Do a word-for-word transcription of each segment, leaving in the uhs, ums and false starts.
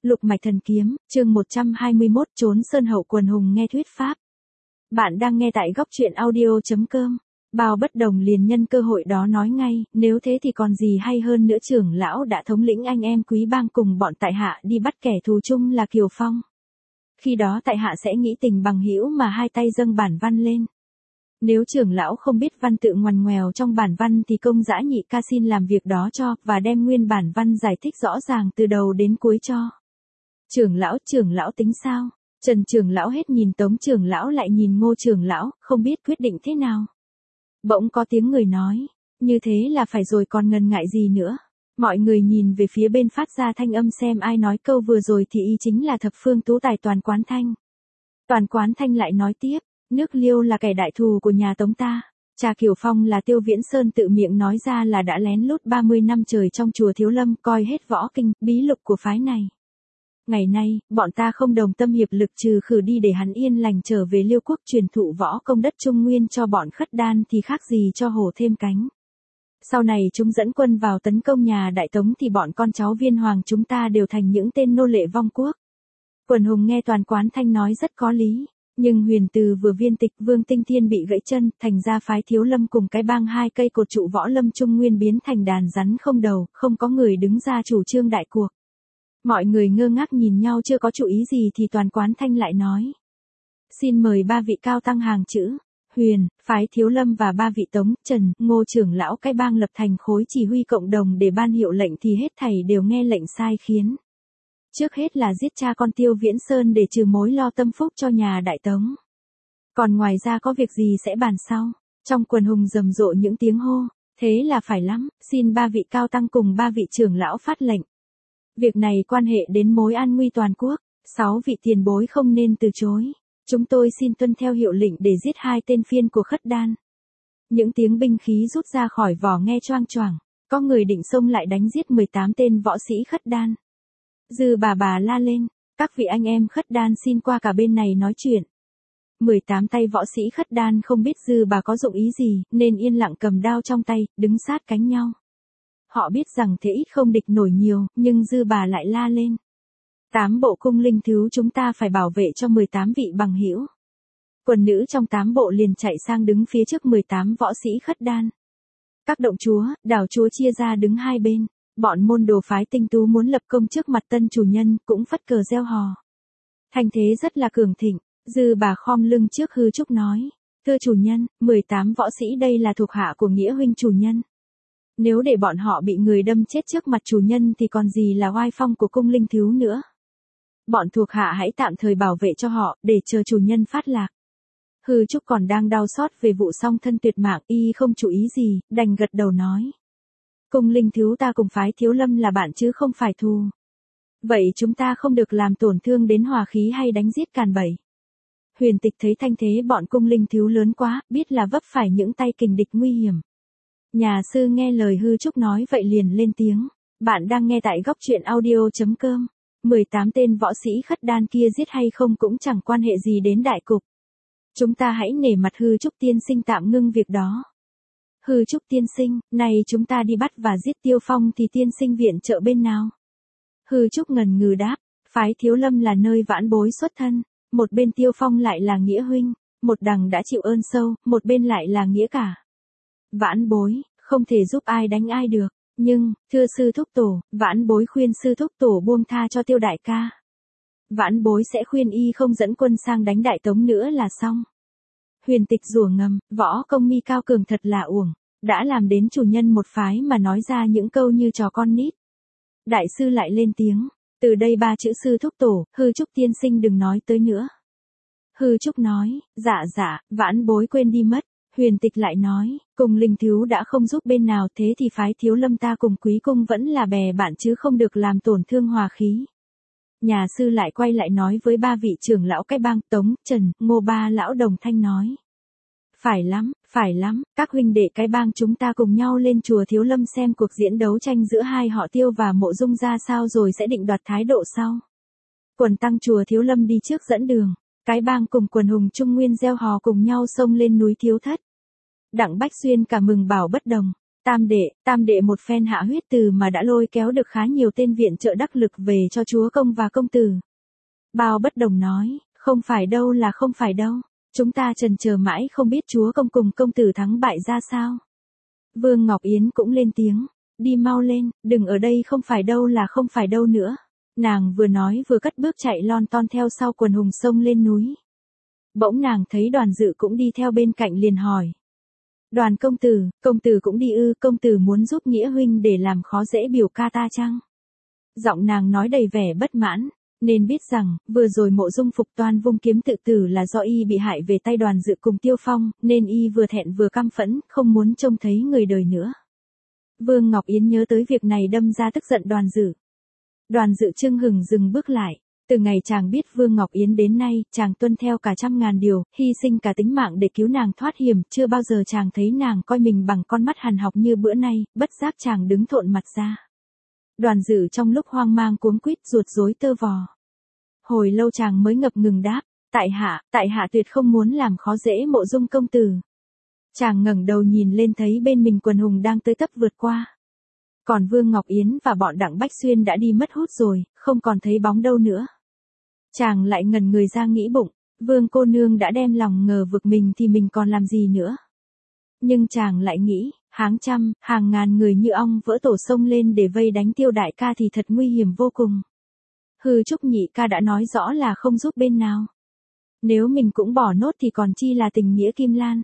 Lục mạch thần kiếm, chương một trăm hai mươi mốt trốn sơn hậu quần hùng nghe thuyết pháp. Bạn đang nghe tại góc truyện audio.com. Bao bất đồng liền nhân cơ hội đó nói ngay, nếu thế thì còn gì hay hơn nữa, trưởng lão đã thống lĩnh anh em quý bang cùng bọn tại hạ đi bắt kẻ thù chung là Kiều Phong. Khi đó tại hạ sẽ nghĩ tình bằng hữu mà hai tay dâng bản văn lên. Nếu trưởng lão không biết văn tự ngoằn ngoèo trong bản văn thì công dã nhị ca xin làm việc đó cho, và đem nguyên bản văn giải thích rõ ràng từ đầu đến cuối cho. Trưởng lão, trưởng lão tính sao? Trần trưởng lão hết nhìn Tống trưởng lão lại nhìn Ngô trưởng lão, không biết quyết định thế nào. Bỗng có tiếng người nói, như thế là phải rồi còn ngần ngại gì nữa. Mọi người nhìn về phía bên phát ra thanh âm xem ai nói câu vừa rồi thì y chính là thập phương tú tài Toàn Quán Thanh. Toàn Quán Thanh lại nói tiếp, nước Liêu là kẻ đại thù của nhà Tống ta. Cha Kiều Phong là Tiêu Viễn Sơn tự miệng nói ra là đã lén lút ba mươi năm trời trong chùa Thiếu Lâm coi hết võ kinh, bí lục của phái này. Ngày nay, bọn ta không đồng tâm hiệp lực trừ khử đi để hắn yên lành trở về Liêu quốc truyền thụ võ công đất Trung Nguyên cho bọn khất đan thì khác gì cho hổ thêm cánh. Sau này chúng dẫn quân vào tấn công nhà Đại Tống thì bọn con cháu Viên Hoàng chúng ta đều thành những tên nô lệ vong quốc. Quần hùng nghe Toàn Quán Thanh nói rất có lý, nhưng Huyền Từ vừa viên tịch Vương Tinh Thiên bị gãy chân, thành ra phái Thiếu Lâm cùng cái bang hai cây cột trụ võ lâm Trung Nguyên biến thành đàn rắn không đầu, không có người đứng ra chủ trương đại cuộc. Mọi người ngơ ngác nhìn nhau chưa có chủ ý gì thì Toàn Quán Thanh lại nói. Xin mời ba vị cao tăng hàng chữ, Huyền, phái Thiếu Lâm và ba vị Tống, Trần, Ngô trưởng lão cái bang lập thành khối chỉ huy cộng đồng để ban hiệu lệnh thì hết thảy đều nghe lệnh sai khiến. Trước hết là giết cha con Tiêu Viễn Sơn để trừ mối lo tâm phúc cho nhà Đại Tống. Còn ngoài ra có việc gì sẽ bàn sau. Trong quần hùng rầm rộ những tiếng hô, thế là phải lắm, xin ba vị cao tăng cùng ba vị trưởng lão phát lệnh. Việc này quan hệ đến mối an nguy toàn quốc, sáu vị tiền bối không nên từ chối. Chúng tôi xin tuân theo hiệu lệnh để giết hai tên phiên của khất đan. Những tiếng binh khí rút ra khỏi vỏ nghe choang choảng, có người định xông lại đánh giết mười tám tên võ sĩ khất đan. Dư bà bà la lên, các vị anh em khất đan xin qua cả bên này nói chuyện. mười tám tay võ sĩ khất đan không biết dư bà có dụng ý gì, nên yên lặng cầm đao trong tay, đứng sát cánh nhau. Họ biết rằng thế ít không địch nổi nhiều, nhưng dư bà lại la lên. Tám bộ cung linh thứ chúng ta phải bảo vệ cho mười tám vị bằng hữu. Quần nữ trong tám bộ liền chạy sang đứng phía trước mười tám võ sĩ khất đan. Các động chúa, đảo chúa chia ra đứng hai bên. Bọn môn đồ phái tinh tú muốn lập công trước mặt tân chủ nhân cũng phất cờ reo hò. Thành thế rất là cường thịnh, dư bà khom lưng trước hư trúc nói. Thưa chủ nhân, mười tám võ sĩ đây là thuộc hạ của nghĩa huynh chủ nhân. Nếu để bọn họ bị người đâm chết trước mặt chủ nhân thì còn gì là oai phong của cung linh thiếu nữa. Bọn thuộc hạ hãy tạm thời bảo vệ cho họ, để chờ chủ nhân phát lạc. Hư trúc còn đang đau xót về vụ song thân tuyệt mạng, y không chú ý gì, đành gật đầu nói. Cung linh thiếu ta cùng phái Thiếu Lâm là bạn chứ không phải thù. Vậy chúng ta không được làm tổn thương đến hòa khí hay đánh giết càn bẫy. Huyền Tịch thấy thanh thế bọn cung linh thiếu lớn quá, biết là vấp phải những tay kình địch nguy hiểm. Nhà sư nghe lời hư trúc nói vậy liền lên tiếng. Bạn đang nghe tại góc truyện audio.com. mười tám tên võ sĩ khất đan kia giết hay không cũng chẳng quan hệ gì đến đại cục. Chúng ta hãy nể mặt hư trúc tiên sinh tạm ngưng việc đó. Hư trúc tiên sinh, này chúng ta đi bắt và giết Tiêu Phong thì tiên sinh viện trợ bên nào? Hư trúc ngần ngừ đáp, phái Thiếu Lâm là nơi vãn bối xuất thân, một bên Tiêu Phong lại là nghĩa huynh, một đằng đã chịu ơn sâu, một bên lại là nghĩa cả. Vãn bối, không thể giúp ai đánh ai được, nhưng, thưa sư thúc tổ, vãn bối khuyên sư thúc tổ buông tha cho Tiêu đại ca. Vãn bối sẽ khuyên y không dẫn quân sang đánh Đại Tống nữa là xong. Huyền Tịch rủa ngầm, võ công mi cao cường thật là uổng, đã làm đến chủ nhân một phái mà nói ra những câu như trò con nít. Đại sư lại lên tiếng, từ đây ba chữ sư thúc tổ, hư trúc tiên sinh đừng nói tới nữa. Hư trúc nói, dạ dạ, vãn bối quên đi mất. Huyền Tịch lại nói, cùng linh thiếu đã không giúp bên nào thế thì phái Thiếu Lâm ta cùng quý cung vẫn là bè bạn chứ không được làm tổn thương hòa khí. Nhà sư lại quay lại nói với ba vị trưởng lão cái bang Tống, Trần, Ngô ba lão đồng thanh nói. Phải lắm, phải lắm, các huynh đệ cái bang chúng ta cùng nhau lên chùa Thiếu Lâm xem cuộc diễn đấu tranh giữa hai họ Tiêu và Mộ Dung ra sao rồi sẽ định đoạt thái độ sau. Quần tăng chùa Thiếu Lâm đi trước dẫn đường, cái bang cùng quần hùng Trung Nguyên gieo hò cùng nhau xông lên núi Thiếu Thất. Đặng Bách Xuyên cả mừng bảo bất đồng. Tam đệ, tam đệ một phen hạ huyết từ mà đã lôi kéo được khá nhiều tên viện trợ đắc lực về cho chúa công và công tử. Bao Bất Đồng nói, không phải đâu là không phải đâu, chúng ta trần chờ mãi không biết chúa công cùng công tử thắng bại ra sao. Vương Ngọc Yến cũng lên tiếng, đi mau lên, đừng ở đây không phải đâu là không phải đâu nữa. Nàng vừa nói vừa cất bước chạy lon ton theo sau quần hùng sông lên núi. Bỗng nàng thấy Đoàn Dự cũng đi theo bên cạnh liền hỏi. Đoàn công tử, công tử cũng đi ư, công tử muốn giúp nghĩa huynh để làm khó dễ biểu ca ta chăng? Giọng nàng nói đầy vẻ bất mãn, nên biết rằng, vừa rồi Mộ Dung Phục toan vung kiếm tự tử là do y bị hại về tay Đoàn Dự cùng Tiêu Phong, nên y vừa thẹn vừa căm phẫn, không muốn trông thấy người đời nữa. Vương Ngọc Yến nhớ tới việc này đâm ra tức giận Đoàn Dự. Đoàn Dự chưng hừng dừng bước lại. Từ ngày chàng biết Vương Ngọc Yến đến nay, chàng tuân theo cả trăm ngàn điều, hy sinh cả tính mạng để cứu nàng thoát hiểm, chưa bao giờ chàng thấy nàng coi mình bằng con mắt hàn học như bữa nay, bất giác chàng đứng thộn mặt ra. Đoàn Dự trong lúc hoang mang cuống quýt ruột rối tơ vò. Hồi lâu chàng mới ngập ngừng đáp, tại hạ, tại hạ tuyệt không muốn làm khó dễ Mộ Dung công tử. Chàng ngẩng đầu nhìn lên thấy bên mình quần hùng đang tới tấp vượt qua. Còn Vương Ngọc Yến và bọn Đặng Bách Xuyên đã đi mất hút rồi, không còn thấy bóng đâu nữa. Chàng lại ngẩn người ra nghĩ bụng, Vương cô nương đã đem lòng ngờ vực mình thì mình còn làm gì nữa. Nhưng chàng lại nghĩ, hàng trăm, hàng ngàn người như ong vỡ tổ sông lên để vây đánh Tiêu đại ca thì thật nguy hiểm vô cùng. Hư Trúc nhị ca đã nói rõ là không giúp bên nào. Nếu mình cũng bỏ nốt thì còn chi là tình nghĩa Kim Lan.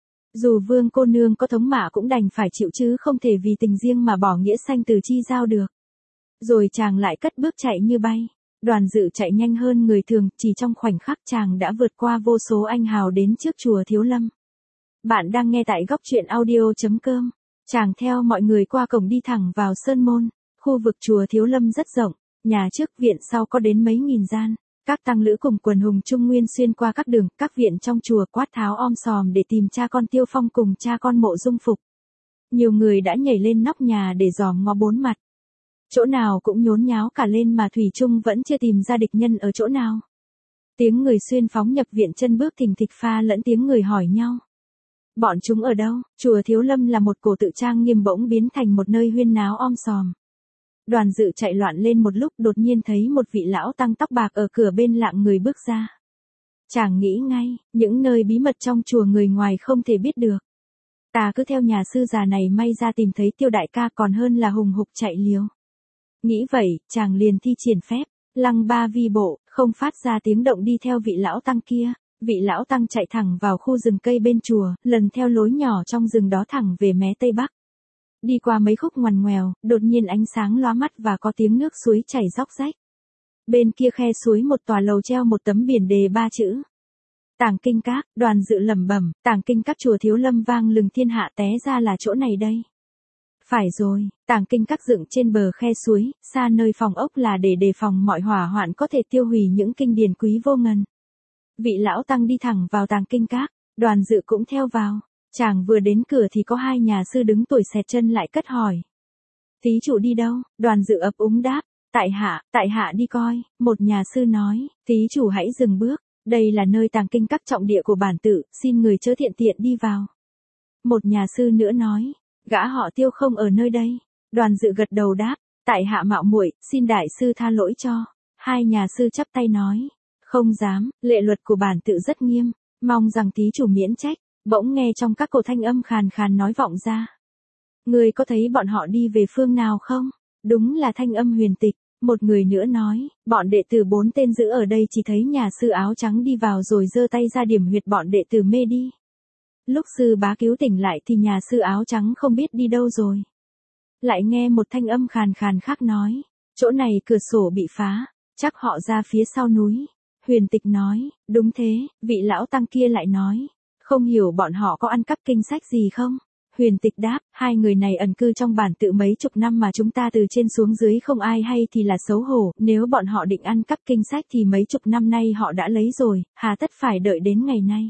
Dù Vương cô nương có thống mạ cũng đành phải chịu chứ không thể vì tình riêng mà bỏ nghĩa xanh từ chi giao được. Rồi chàng lại cất bước chạy như bay. Đoàn Dự chạy nhanh hơn người thường, chỉ trong khoảnh khắc chàng đã vượt qua vô số anh hào đến trước chùa Thiếu Lâm. Bạn đang nghe tại góc truyện audio chấm com. Chàng theo mọi người qua cổng đi thẳng vào Sơn Môn. Khu vực chùa Thiếu Lâm rất rộng, nhà trước viện sau có đến mấy nghìn gian. Các tăng lữ cùng quần hùng Trung Nguyên xuyên qua các đường, các viện trong chùa quát tháo om sòm để tìm cha con Tiêu Phong cùng cha con Mộ Dung Phục. Nhiều người đã nhảy lên nóc nhà để dòm ngó bốn mặt. Chỗ nào cũng nhốn nháo cả lên mà thủy chung vẫn chưa tìm ra địch nhân ở chỗ nào. Tiếng người xuyên phóng nhập viện chân bước thình thịch pha lẫn tiếng người hỏi nhau. Bọn chúng ở đâu? Chùa Thiếu Lâm là một cổ tự trang nghiêm bỗng biến thành một nơi huyên náo om sòm. Đoàn Dự chạy loạn lên một lúc đột nhiên thấy một vị lão tăng tóc bạc ở cửa bên lạng người bước ra. Chàng nghĩ ngay, những nơi bí mật trong chùa người ngoài không thể biết được. Ta cứ theo nhà sư già này may ra tìm thấy Tiêu đại ca còn hơn là hùng hục chạy liều. Nghĩ vậy, chàng liền thi triển phép, lăng ba vi bộ, không phát ra tiếng động đi theo vị lão tăng kia. Vị lão tăng chạy thẳng vào khu rừng cây bên chùa, lần theo lối nhỏ trong rừng đó thẳng về mé tây bắc. Đi qua mấy khúc ngoằn ngoèo, đột nhiên ánh sáng lóa mắt và có tiếng nước suối chảy róc rách. Bên kia khe suối một tòa lầu treo một tấm biển đề ba chữ. Tàng Kinh Các. Đoàn Dự lẩm bẩm, Tàng Kinh Các chùa Thiếu Lâm vang lừng thiên hạ, té ra là chỗ này đây. Phải rồi, Tàng Kinh Các dựng trên bờ khe suối, xa nơi phòng ốc là để đề phòng mọi hỏa hoạn có thể tiêu hủy những kinh điển quý vô ngần. Vị lão tăng đi thẳng vào Tàng Kinh Các, Đoàn Dự cũng theo vào. Chàng vừa đến cửa thì có hai nhà sư đứng tuổi xẹt chân lại cất hỏi. Thí chủ đi đâu? Đoàn Dự ấp úng đáp, tại hạ, tại hạ đi coi. Một nhà sư nói, thí chủ hãy dừng bước, đây là nơi Tàng Kinh Các trọng địa của bản tự, xin người chớ thiện tiện đi vào. Một nhà sư nữa nói, gã họ Tiêu không ở nơi đây. Đoàn Dự gật đầu đáp, tại hạ mạo muội, xin đại sư tha lỗi cho. Hai nhà sư chắp tay nói, không dám, lệ luật của bản tự rất nghiêm, mong rằng thí chủ miễn trách. Bỗng nghe trong các cổ thanh âm khàn khàn nói vọng ra. Người có thấy bọn họ đi về phương nào không? Đúng là thanh âm Huyền Tịch. Một người nữa nói, bọn đệ tử bốn tên giữ ở đây chỉ thấy nhà sư áo trắng đi vào rồi giơ tay ra điểm huyệt bọn đệ tử mê đi. Lúc sư bá cứu tỉnh lại thì nhà sư áo trắng không biết đi đâu rồi. Lại nghe một thanh âm khàn khàn khác nói, chỗ này cửa sổ bị phá, chắc họ ra phía sau núi. Huyền Tịch nói, đúng thế, vị lão tăng kia lại nói. Không hiểu bọn họ có ăn cắp kinh sách gì không? Huyền Tịch đáp, hai người này ẩn cư trong bản tự mấy chục năm mà chúng ta từ trên xuống dưới không ai hay thì là xấu hổ, nếu bọn họ định ăn cắp kinh sách thì mấy chục năm nay họ đã lấy rồi, hà tất phải đợi đến ngày nay.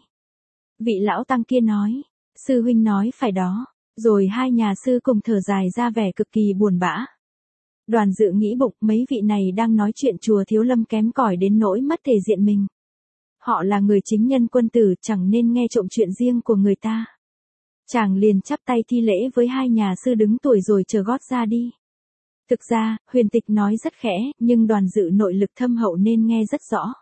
Vị lão tăng kia nói, sư huynh nói phải đó, rồi hai nhà sư cùng thở dài ra vẻ cực kỳ buồn bã. Đoàn Dự nghĩ bụng mấy vị này đang nói chuyện chùa Thiếu Lâm kém cỏi đến nỗi mất thể diện mình. Họ là người chính nhân quân tử chẳng nên nghe trộm chuyện riêng của người ta. Chàng liền chắp tay thi lễ với hai nhà sư đứng tuổi rồi chờ gót ra đi. Thực ra, huyền tịch nói rất khẽ, nhưng đoàn dự nội lực thâm hậu nên nghe rất rõ.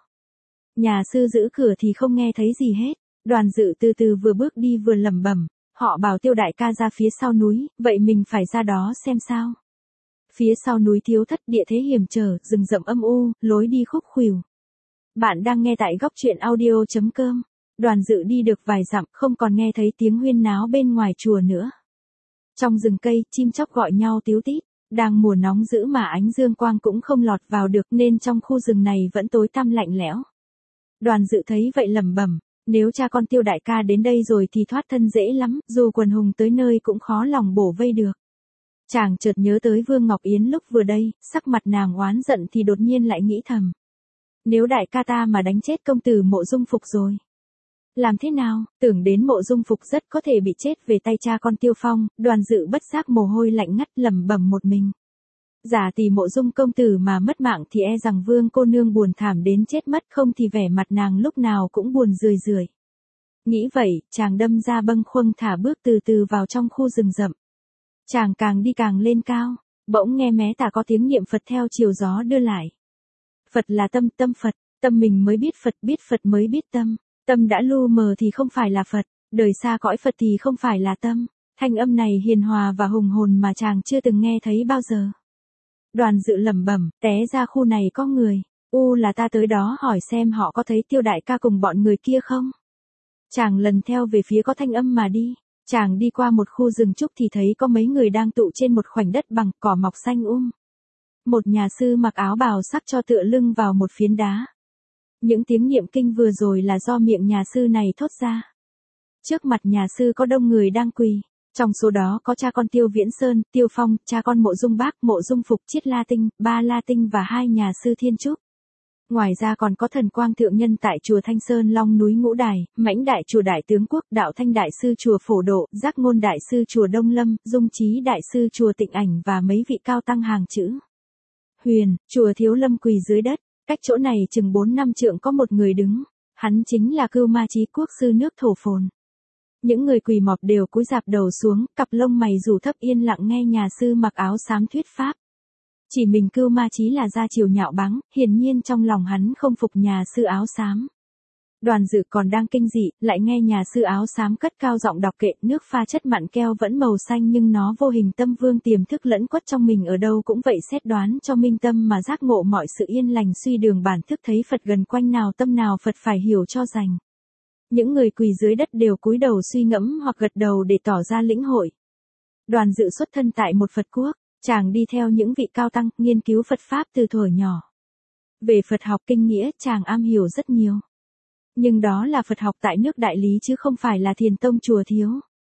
Nhà sư giữ cửa thì không nghe thấy gì hết, đoàn dự từ từ vừa bước đi vừa lẩm bẩm, họ bảo Tiêu đại ca ra phía sau núi, vậy mình phải ra đó xem sao. Phía sau núi thiếu thất địa thế hiểm trở, rừng rậm âm u, lối đi khúc khuỷu. Bạn đang nghe tại góc truyện audio.com. Đoàn dự đi được vài dặm không còn nghe thấy tiếng huyên náo bên ngoài chùa nữa. Trong rừng cây, chim chóc gọi nhau tíu tít, đang mùa nóng dữ mà ánh dương quang cũng không lọt vào được nên trong khu rừng này vẫn tối tăm lạnh lẽo. Đoàn dự thấy vậy lẩm bẩm, nếu cha con Tiêu đại ca đến đây rồi thì thoát thân dễ lắm, dù quần hùng tới nơi cũng khó lòng bổ vây được. Chàng chợt nhớ tới Vương Ngọc Yến lúc vừa đây, sắc mặt nàng oán giận thì đột nhiên lại nghĩ thầm. Nếu đại ca ta mà đánh chết công tử Mộ Dung Phục rồi. Làm thế nào, tưởng đến Mộ Dung Phục rất có thể bị chết về tay cha con Tiêu Phong, đoàn dự bất giác mồ hôi lạnh ngắt lẩm bẩm một mình. Giả tỷ Mộ Dung công tử mà mất mạng thì e rằng Vương cô nương buồn thảm đến chết mất, không thì vẻ mặt nàng lúc nào cũng buồn rười rượi. Nghĩ vậy, chàng đâm ra bâng khuâng thả bước từ từ vào trong khu rừng rậm. Chàng càng đi càng lên cao, bỗng nghe mé tả có tiếng niệm Phật theo chiều gió đưa lại. Phật là tâm, tâm Phật, tâm mình mới biết Phật, biết Phật mới biết tâm. Tâm đã lu mờ thì không phải là Phật, đời xa cõi Phật thì không phải là tâm. Thanh âm này hiền hòa và hùng hồn mà chàng chưa từng nghe thấy bao giờ. Đoàn dự lẩm bẩm, té ra khu này có người, u là ta tới đó hỏi xem họ có thấy Tiêu đại ca cùng bọn người kia không. Chàng lần theo về phía có thanh âm mà đi, chàng đi qua một khu rừng trúc thì thấy có mấy người đang tụ trên một khoảnh đất bằng cỏ mọc xanh um. Một nhà sư mặc áo bào sắc cho tựa lưng vào một phiến đá. Những tiếng niệm kinh vừa rồi là do miệng nhà sư này thốt ra. Trước mặt nhà sư có đông người đang quỳ, trong số đó có cha con Tiêu Viễn Sơn, Tiêu Phong, cha con Mộ Dung Bác, Mộ Dung Phục, Chiết La Tinh, Ba La Tinh và hai nhà sư Thiên Trúc. Ngoài ra còn có Thần Quang thượng nhân tại chùa Thanh Sơn Long núi Ngũ Đài, Mãnh đại chùa Đại Tướng Quốc, Đạo Thanh đại sư chùa Phổ Độ, Giác Ngôn đại sư chùa Đông Lâm, Dung Chí đại sư chùa Tịnh Ảnh và mấy vị cao tăng hàng chữ. Huyền, chùa Thiếu Lâm quỳ dưới đất. Cách chỗ này chừng bốn năm trượng có một người đứng, hắn chính là Cưu Ma Chí quốc sư nước Thổ Phồn. Những người quỳ mọp đều cúi rạp đầu xuống, cặp lông mày rủ thấp yên lặng nghe nhà sư mặc áo xám thuyết pháp. Chỉ mình Cưu Ma Chí là ra chiều nhạo báng, hiển nhiên trong lòng hắn không phục nhà sư áo xám. Đoàn dự còn đang kinh dị, lại nghe nhà sư áo xám cất cao giọng đọc kệ, nước pha chất mặn keo vẫn màu xanh nhưng nó vô hình tâm vương tiềm thức lẫn quất trong mình ở đâu cũng vậy, xét đoán cho minh tâm mà giác ngộ mọi sự yên lành, suy đường bản thức thấy Phật gần quanh nào tâm nào Phật phải hiểu cho rành. Những người quỳ dưới đất đều cúi đầu suy ngẫm hoặc gật đầu để tỏ ra lĩnh hội. Đoàn dự xuất thân tại một Phật quốc, chàng đi theo những vị cao tăng, nghiên cứu Phật Pháp từ thuở nhỏ. Về Phật học kinh nghĩa chàng am hiểu rất nhiều. Nhưng đó là Phật học tại nước Đại Lý chứ không phải là Thiền Tông chùa Thiếu.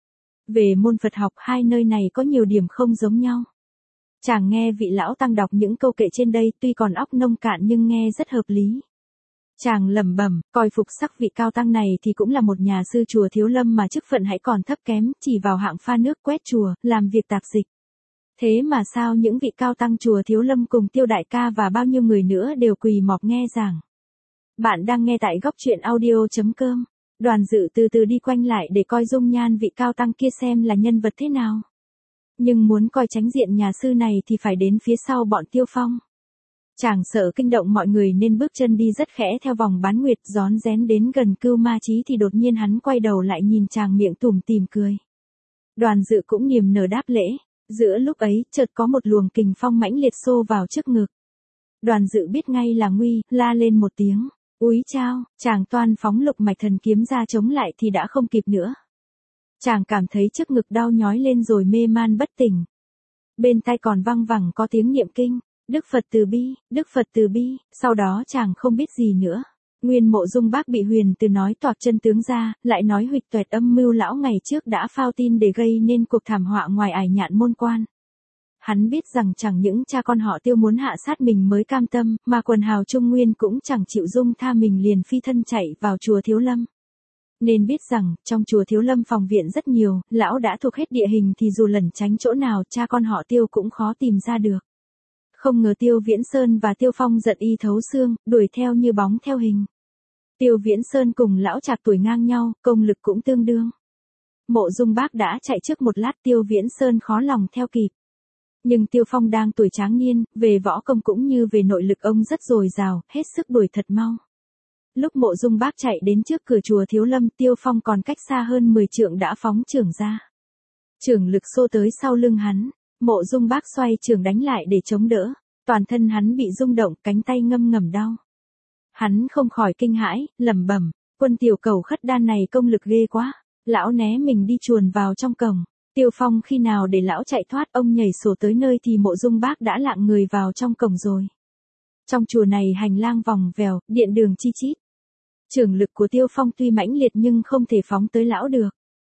Về môn Phật học hai nơi này có nhiều điểm không giống nhau. Chàng nghe vị lão tăng đọc những câu kệ trên đây tuy còn óc nông cạn nhưng nghe rất hợp lý. Chàng lẩm bẩm, coi phục sắc vị cao tăng này thì cũng là một nhà sư chùa Thiếu Lâm mà chức phận hãy còn thấp kém, chỉ vào hạng pha nước quét chùa, làm việc tạp dịch. Thế mà sao những vị cao tăng chùa Thiếu Lâm cùng Tiêu đại ca và bao nhiêu người nữa đều quỳ mọp nghe giảng. Bạn đang nghe tại góc truyện audio.com. Đoàn dự từ từ đi quanh lại để coi dung nhan vị cao tăng kia xem là nhân vật thế nào. Nhưng muốn coi chánh diện nhà sư này thì phải đến phía sau bọn Tiêu Phong. Chàng sợ kinh động mọi người nên bước chân đi rất khẽ theo vòng bán nguyệt, rón rén đến gần Cưu Ma Chí thì đột nhiên hắn quay đầu lại nhìn chàng miệng tủm tỉm cười. Đoàn dự cũng niềm nở đáp lễ, giữa lúc ấy chợt có một luồng kình phong mãnh liệt xô vào trước ngực. Đoàn dự biết ngay là nguy, la lên một tiếng. Úi chao, chàng toan phóng lục mạch thần kiếm ra chống lại thì đã không kịp nữa. Chàng cảm thấy trước ngực đau nhói lên rồi mê man bất tỉnh. Bên tai còn văng vẳng có tiếng niệm kinh, Đức Phật từ bi, Đức Phật từ bi, sau đó chàng không biết gì nữa. Nguyên Mộ Dung Bác bị Huyền Từ nói toạc chân tướng ra, lại nói huỵch toẹt âm mưu lão ngày trước đã phao tin để gây nên cuộc thảm họa ngoài ải nhạn môn quan. Hắn biết rằng chẳng những cha con họ Tiêu muốn hạ sát mình mới cam tâm, mà quần hào Trung Nguyên cũng chẳng chịu dung tha mình liền phi thân chạy vào chùa Thiếu Lâm. Nên biết rằng, trong chùa Thiếu Lâm phòng viện rất nhiều, lão đã thuộc hết địa hình thì dù lẩn tránh chỗ nào cha con họ Tiêu cũng khó tìm ra được. Không ngờ Tiêu Viễn Sơn và Tiêu Phong giận y thấu xương, đuổi theo như bóng theo hình. Tiêu Viễn Sơn cùng lão Trạc tuổi ngang nhau, công lực cũng tương đương. Mộ Dung Bác đã chạy trước một lát, Tiêu Viễn Sơn khó lòng theo kịp. Nhưng Tiêu Phong đang tuổi tráng niên, về võ công cũng như về nội lực ông rất dồi dào, hết sức đuổi thật mau. Lúc Mộ Dung Bác chạy đến trước cửa chùa Thiếu Lâm, Tiêu Phong còn cách xa hơn mười trượng đã phóng chưởng ra. Chưởng lực xô tới sau lưng hắn, Mộ Dung Bác xoay chưởng đánh lại để chống đỡ, toàn thân hắn bị rung động, cánh tay ngâm ngầm đau. Hắn không khỏi kinh hãi, lẩm bẩm, Quân tiểu cầu khất đan này công lực ghê quá, lão né mình đi chuồn vào trong cổng. Tiêu Phong khi nào để lão chạy thoát, ông nhảy sổ tới nơi thì Mộ Dung Bác đã lạng người vào trong cổng rồi. Trong chùa này hành lang vòng vèo, điện đường chi chít. Chưởng lực của Tiêu Phong tuy mãnh liệt nhưng không thể phóng tới lão được.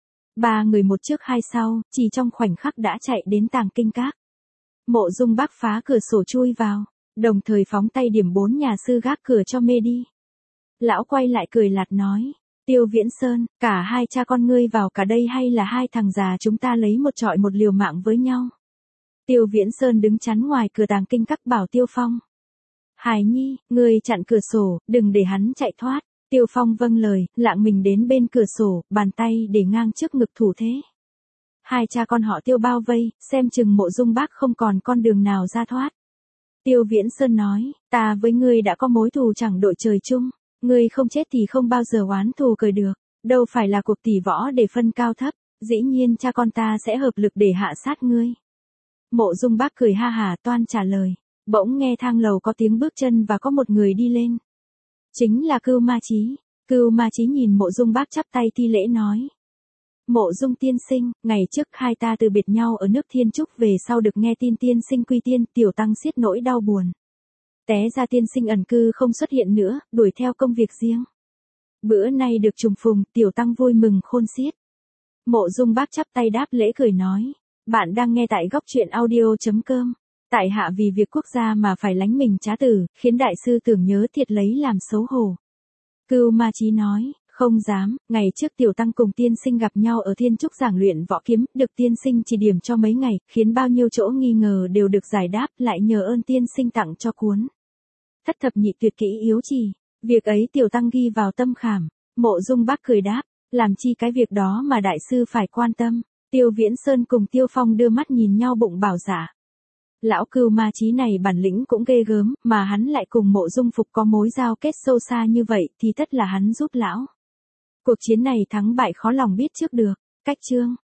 Ba người một trước hai sau, chỉ trong khoảnh khắc đã chạy đến Tàng Kinh Các. Mộ Dung Bác phá cửa sổ chui vào, đồng thời phóng tay điểm bốn nhà sư gác cửa cho mê đi. Lão quay lại cười lạt nói, Tiêu Viễn Sơn, cả hai cha con ngươi vào cả đây hay là hai thằng già chúng ta lấy một trọi một liều mạng với nhau. Tiêu Viễn Sơn đứng chắn ngoài cửa Tàng Kinh Các bảo Tiêu Phong. Hải Nhi, ngươi chặn cửa sổ, đừng để hắn chạy thoát. Tiêu Phong vâng lời, lạng mình đến bên cửa sổ, bàn tay để ngang trước ngực thủ thế. Hai cha con họ Tiêu bao vây, xem chừng Mộ Dung Bác không còn con đường nào ra thoát. Tiêu Viễn Sơn nói, ta với ngươi đã có mối thù chẳng đội trời chung, ngươi không chết thì không bao giờ oán thù cười được, đâu phải là cuộc tỷ võ để phân cao thấp, dĩ nhiên cha con ta sẽ hợp lực để hạ sát ngươi. Mộ Dung Bác cười ha hả toan trả lời, bỗng nghe thang lầu có tiếng bước chân và có một người đi lên. Chính là Cưu Ma Chí. Cưu Ma Chí nhìn Mộ Dung Bác chắp tay thi lễ nói. Mộ Dung tiên sinh, ngày trước hai ta từ biệt nhau ở nước Thiên Trúc, về sau được nghe tin tiên sinh quy tiên, tiểu tăng xiết nỗi đau buồn. Té ra tiên sinh ẩn cư không xuất hiện nữa, đuổi theo công việc riêng. Bữa nay được trùng phùng, tiểu tăng vui mừng khôn xiết. Mộ Dung Bác chắp tay đáp lễ cười nói. Bạn đang nghe tại góc truyện audio chấm com. Tại hạ vì việc quốc gia mà phải lánh mình trá tử, khiến đại sư tưởng nhớ thiệt lấy làm xấu hổ. Cưu Ma Chí nói, không dám, ngày trước tiểu tăng cùng tiên sinh gặp nhau ở Thiên Trúc giảng luyện võ kiếm, được tiên sinh chỉ điểm cho mấy ngày, khiến bao nhiêu chỗ nghi ngờ đều được giải đáp, lại nhờ ơn tiên sinh tặng cho cuốn Thất thập nhị tuyệt kỹ yếu trì. Việc ấy tiểu tăng ghi vào tâm khảm. Mộ Dung Bác cười đáp, làm chi cái việc đó mà đại sư phải quan tâm. Tiêu Viễn Sơn cùng Tiêu Phong đưa mắt nhìn nhau bụng bảo dạ. Lão Cưu Ma Chí này bản lĩnh cũng ghê gớm, mà hắn lại cùng Mộ Dung Phục có mối giao kết sâu xa như vậy thì tất là hắn giúp lão. Cuộc chiến này thắng bại khó lòng biết trước được. Cách chương